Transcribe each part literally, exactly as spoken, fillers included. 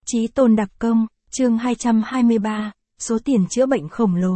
Chí tôn đặc công, chương hai trăm hai mươi ba, số tiền chữa bệnh khổng lồ.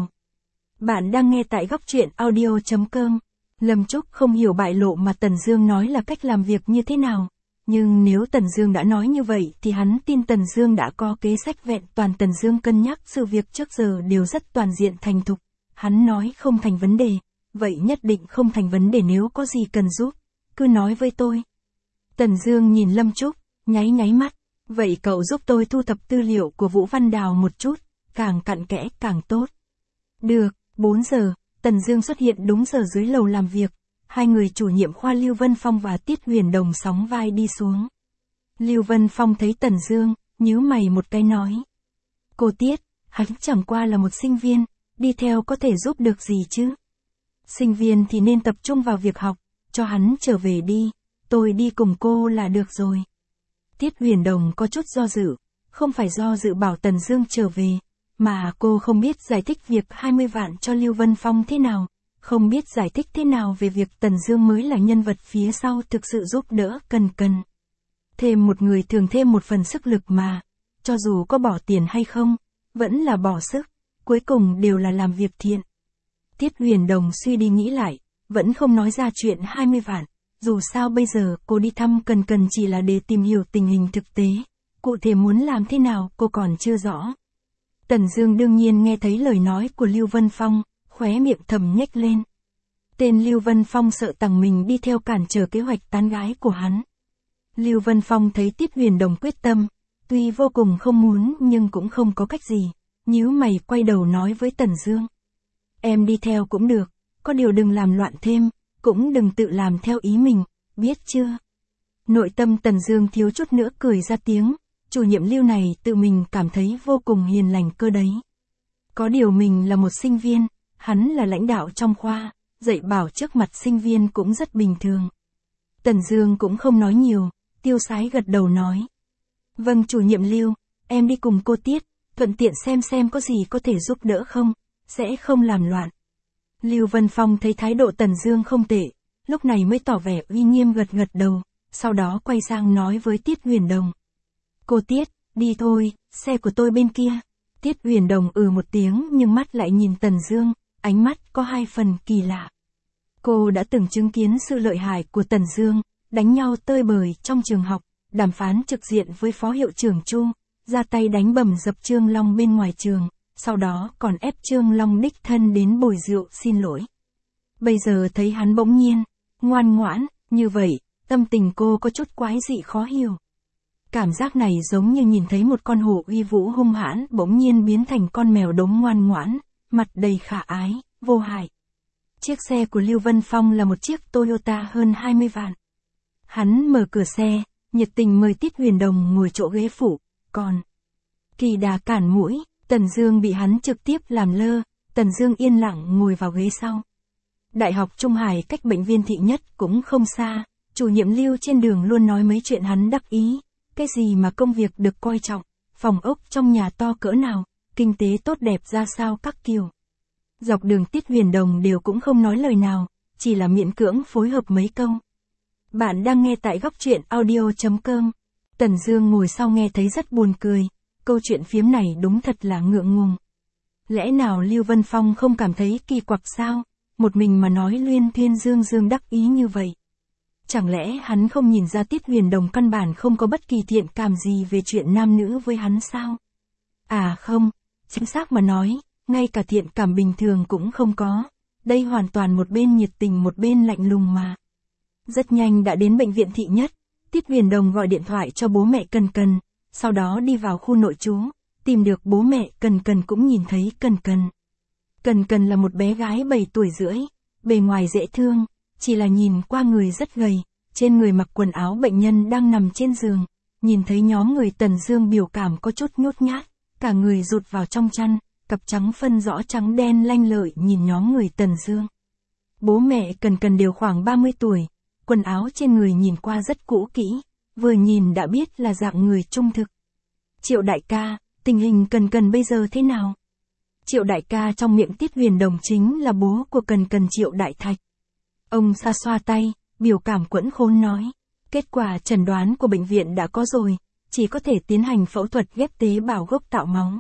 Bạn đang nghe tại góc truyện audio chấm com. Lâm Trúc không hiểu bại lộ mà Tần Dương nói là cách làm việc như thế nào. Nhưng nếu Tần Dương đã nói như vậy thì hắn tin Tần Dương đã có kế sách vẹn toàn. Tần Dương cân nhắc sự việc trước giờ đều rất toàn diện thành thục. Hắn nói không thành vấn đề, vậy nhất định không thành vấn đề, nếu có gì cần giúp, cứ nói với tôi. Tần Dương nhìn Lâm Trúc, nháy nháy mắt. Vậy cậu giúp tôi thu thập tư liệu của Vũ Văn Đào một chút, càng cặn kẽ càng tốt. Được. Bốn giờ, Tần Dương xuất hiện đúng giờ dưới lầu làm việc. Hai người chủ nhiệm khoa Lưu Vân Phong và Tiết Huyền Đồng sóng vai đi xuống. Lưu Vân Phong thấy Tần Dương, nhíu mày một cái nói. Cô Tiết, hắn chẳng qua là một sinh viên, đi theo có thể giúp được gì chứ? Sinh viên thì nên tập trung vào việc học, cho hắn trở về đi, tôi đi cùng cô là được rồi. Tiết Huyền Đồng có chút do dự, không phải do dự bảo Tần Dương trở về, mà cô không biết giải thích việc hai mươi vạn cho Lưu Vân Phong thế nào, không biết giải thích thế nào về việc Tần Dương mới là nhân vật phía sau thực sự giúp đỡ Cần Cần. Thêm một người thường thêm một phần sức lực mà, cho dù có bỏ tiền hay không, vẫn là bỏ sức, cuối cùng đều là làm việc thiện. Tiết Huyền Đồng suy đi nghĩ lại, vẫn không nói ra chuyện hai mươi vạn. Dù sao bây giờ cô đi thăm Cần Cần chỉ là để tìm hiểu tình hình thực tế, cụ thể muốn làm thế nào cô còn chưa rõ. Tần Dương đương nhiên nghe thấy lời nói của Lưu Vân Phong, khóe miệng thầm nhếch lên. Tên Lưu Vân Phong sợ tằng mình đi theo cản trở kế hoạch tán gái của hắn. Lưu Vân Phong thấy Tiết Huyền Đồng quyết tâm, tuy vô cùng không muốn nhưng cũng không có cách gì, nhíu mày quay đầu nói với Tần Dương. Em đi theo cũng được, có điều đừng làm loạn thêm, cũng đừng tự làm theo ý mình, biết chưa? Nội tâm Tần Dương thiếu chút nữa cười ra tiếng, chủ nhiệm Lưu này tự mình cảm thấy vô cùng hiền lành cơ đấy. Có điều mình là một sinh viên, hắn là lãnh đạo trong khoa, dạy bảo trước mặt sinh viên cũng rất bình thường. Tần Dương cũng không nói nhiều, tiêu sái gật đầu nói. Vâng chủ nhiệm Lưu, em đi cùng cô Tiết, thuận tiện xem xem có gì có thể giúp đỡ không, sẽ không làm loạn. Lưu Vân Phong thấy thái độ Tần Dương không tệ, lúc này mới tỏ vẻ uy nghiêm gật gật đầu, sau đó quay sang nói với Tiết Huyền Đồng. Cô Tiết, đi thôi, xe của tôi bên kia. Tiết Huyền Đồng ừ một tiếng nhưng mắt lại nhìn Tần Dương, ánh mắt có hai phần kỳ lạ. Cô đã từng chứng kiến sự lợi hại của Tần Dương, đánh nhau tơi bời trong trường học, đàm phán trực diện với phó hiệu trưởng Chu, ra tay đánh bầm dập Trương Long bên ngoài trường. Sau đó còn ép Trương Long đích thân đến bồi rượu xin lỗi. Bây giờ thấy hắn bỗng nhiên, ngoan ngoãn, như vậy, tâm tình cô có chút quái dị khó hiểu. Cảm giác này giống như nhìn thấy một con hổ uy vũ hung hãn bỗng nhiên biến thành con mèo đống ngoan ngoãn, mặt đầy khả ái, vô hại. Chiếc xe của Lưu Vân Phong là một chiếc Toyota hơn hai mươi vạn. Hắn mở cửa xe, nhiệt tình mời Tiết Huyền Đồng ngồi chỗ ghế phụ, còn kỳ đà cản mũi. Tần Dương bị hắn trực tiếp làm lơ, Tần Dương yên lặng ngồi vào ghế sau. Đại học Trung Hải cách bệnh viện Thị Nhất cũng không xa, chủ nhiệm Lưu trên đường luôn nói mấy chuyện hắn đắc ý, cái gì mà công việc được coi trọng, phòng ốc trong nhà to cỡ nào, kinh tế tốt đẹp ra sao các kiểu. Dọc đường Tiết Huyền Đồng đều cũng không nói lời nào, chỉ là miễn cưỡng phối hợp mấy câu. Bạn đang nghe tại góc truyện audio chấm com. Tần Dương ngồi sau nghe thấy rất buồn cười. Câu chuyện phiếm này đúng thật là ngượng ngùng. Lẽ nào Lưu Vân Phong không cảm thấy kỳ quặc sao? Một mình mà nói luyên thuyên dương dương đắc ý như vậy. Chẳng lẽ hắn không nhìn ra Tiết Huyền Đồng căn bản không có bất kỳ thiện cảm gì về chuyện nam nữ với hắn sao? À không, chính xác mà nói, ngay cả thiện cảm bình thường cũng không có. Đây hoàn toàn một bên nhiệt tình một bên lạnh lùng mà. Rất nhanh đã đến bệnh viện Thị Nhất, Tiết Huyền Đồng gọi điện thoại cho bố mẹ Cần Cần. Sau đó đi vào khu nội trú, tìm được bố mẹ Cần Cần cũng nhìn thấy Cần Cần. Cần Cần là một bé gái bảy tuổi rưỡi, bề ngoài dễ thương, chỉ là nhìn qua người rất gầy, trên người mặc quần áo bệnh nhân đang nằm trên giường, nhìn thấy nhóm người Tần Dương biểu cảm có chút nhút nhát, cả người rụt vào trong chăn, cặp trắng phân rõ trắng đen lanh lợi nhìn nhóm người Tần Dương. Bố mẹ Cần Cần đều khoảng ba mươi tuổi, quần áo trên người nhìn qua rất cũ kỹ. Vừa nhìn đã biết là dạng người trung thực. Triệu đại ca, tình hình Cần Cần bây giờ thế nào? Triệu đại ca trong miệng Tiết Huyền Đồng chính là bố của Cần Cần Triệu Đại Thạch. Ông xoa xoa tay, biểu cảm quẫn khôn nói. Kết quả chẩn đoán của bệnh viện đã có rồi, chỉ có thể tiến hành phẫu thuật ghép tế bào gốc tạo máu.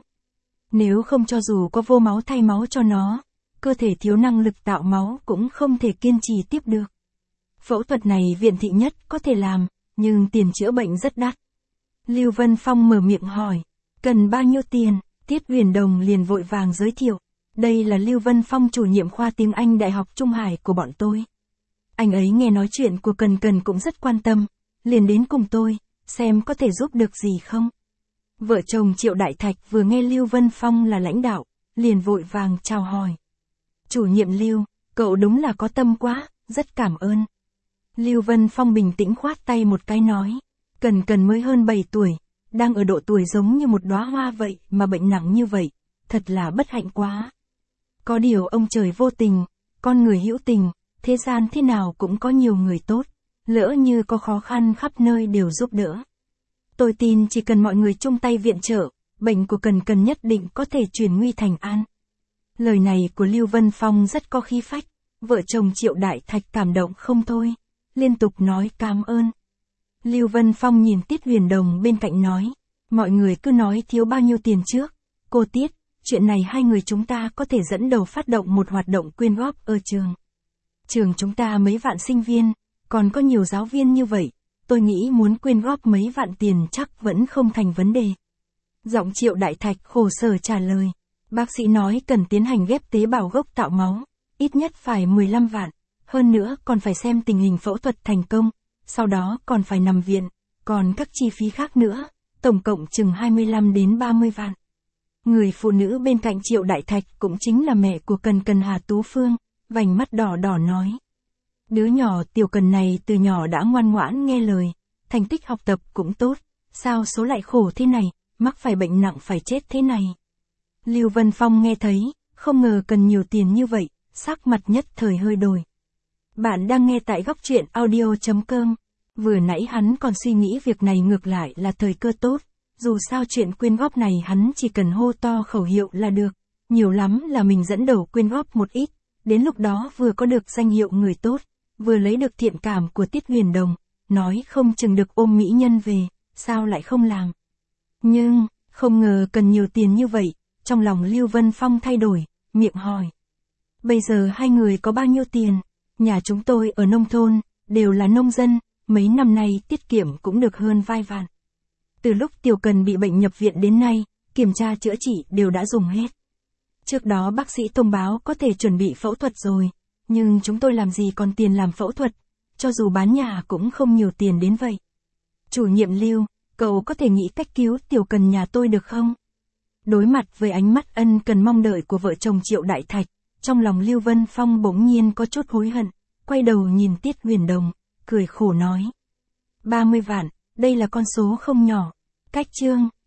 Nếu không cho dù có vô máu thay máu cho nó, cơ thể thiếu năng lực tạo máu cũng không thể kiên trì tiếp được. Phẫu thuật này viện thị nhất có thể làm, nhưng tiền chữa bệnh rất đắt. Lưu Vân Phong mở miệng hỏi, cần bao nhiêu tiền? Tiết Huyền Đồng liền vội vàng giới thiệu, đây là Lưu Vân Phong chủ nhiệm khoa tiếng Anh Đại học Trung Hải của bọn tôi. Anh ấy nghe nói chuyện của Cần Cần cũng rất quan tâm, liền đến cùng tôi, xem có thể giúp được gì không. Vợ chồng Triệu Đại Thạch vừa nghe Lưu Vân Phong là lãnh đạo, liền vội vàng chào hỏi. Chủ nhiệm Lưu, cậu đúng là có tâm quá, rất cảm ơn. Lưu Vân Phong bình tĩnh khoát tay một cái nói, Cần Cần mới hơn bảy tuổi, đang ở độ tuổi giống như một đóa hoa vậy mà bệnh nặng như vậy, thật là bất hạnh quá. Có điều ông trời vô tình, con người hữu tình, thế gian thế nào cũng có nhiều người tốt, lỡ như có khó khăn khắp nơi đều giúp đỡ. Tôi tin chỉ cần mọi người chung tay viện trợ, bệnh của Cần Cần nhất định có thể chuyển nguy thành an. Lời này của Lưu Vân Phong rất có khí phách, vợ chồng Triệu Đại Thạch cảm động không thôi, liên tục nói cảm ơn. Lưu Vân Phong nhìn Tiết Huyền Đồng bên cạnh nói, mọi người cứ nói thiếu bao nhiêu tiền trước, cô Tiết, chuyện này hai người chúng ta có thể dẫn đầu phát động một hoạt động quyên góp ở trường. Trường chúng ta mấy vạn sinh viên, còn có nhiều giáo viên như vậy, tôi nghĩ muốn quyên góp mấy vạn tiền chắc vẫn không thành vấn đề. Giọng Triệu Đại Thạch khổ sở trả lời, bác sĩ nói cần tiến hành ghép tế bào gốc tạo máu, ít nhất phải mười lăm vạn, hơn nữa còn phải xem tình hình phẫu thuật thành công, sau đó còn phải nằm viện, còn các chi phí khác nữa, tổng cộng chừng hai mươi lăm đến ba mươi vạn. Người phụ nữ bên cạnh Triệu Đại Thạch cũng chính là mẹ của Cần Cần Hà Tú Phương, vành mắt đỏ đỏ nói. Đứa nhỏ Tiểu Cần này từ nhỏ đã ngoan ngoãn nghe lời, thành tích học tập cũng tốt, sao số lại khổ thế này, mắc phải bệnh nặng phải chết thế này. Lưu Vân Phong nghe thấy, không ngờ cần nhiều tiền như vậy, sắc mặt nhất thời hơi đổi. Bạn đang nghe tại góc truyện audio chấm com. Vừa nãy hắn còn suy nghĩ việc này ngược lại là thời cơ tốt, dù sao chuyện quyên góp này hắn chỉ cần hô to khẩu hiệu là được, nhiều lắm là mình dẫn đầu quyên góp một ít, đến lúc đó vừa có được danh hiệu người tốt, vừa lấy được thiện cảm của Tiết Huyền Đồng, nói không chừng được ôm mỹ nhân về, sao lại không làm. Nhưng, không ngờ cần nhiều tiền như vậy, trong lòng Lưu Vân Phong thay đổi, miệng hỏi. Bây giờ hai người có bao nhiêu tiền? Nhà chúng tôi ở nông thôn, đều là nông dân, mấy năm nay tiết kiệm cũng được hơn vài vạn. Từ lúc Tiểu Cần bị bệnh nhập viện đến nay, kiểm tra chữa trị đều đã dùng hết. Trước đó bác sĩ thông báo có thể chuẩn bị phẫu thuật rồi, nhưng chúng tôi làm gì còn tiền làm phẫu thuật, cho dù bán nhà cũng không nhiều tiền đến vậy. Chủ nhiệm Lưu, cậu có thể nghĩ cách cứu Tiểu Cần nhà tôi được không? Đối mặt với ánh mắt ân cần mong đợi của vợ chồng Triệu Đại Thạch, trong lòng Lưu Vân Phong bỗng nhiên có chút hối hận, quay đầu nhìn Tiết Huyền Đồng, cười khổ nói. ba mươi vạn, đây là con số không nhỏ. Cách chương,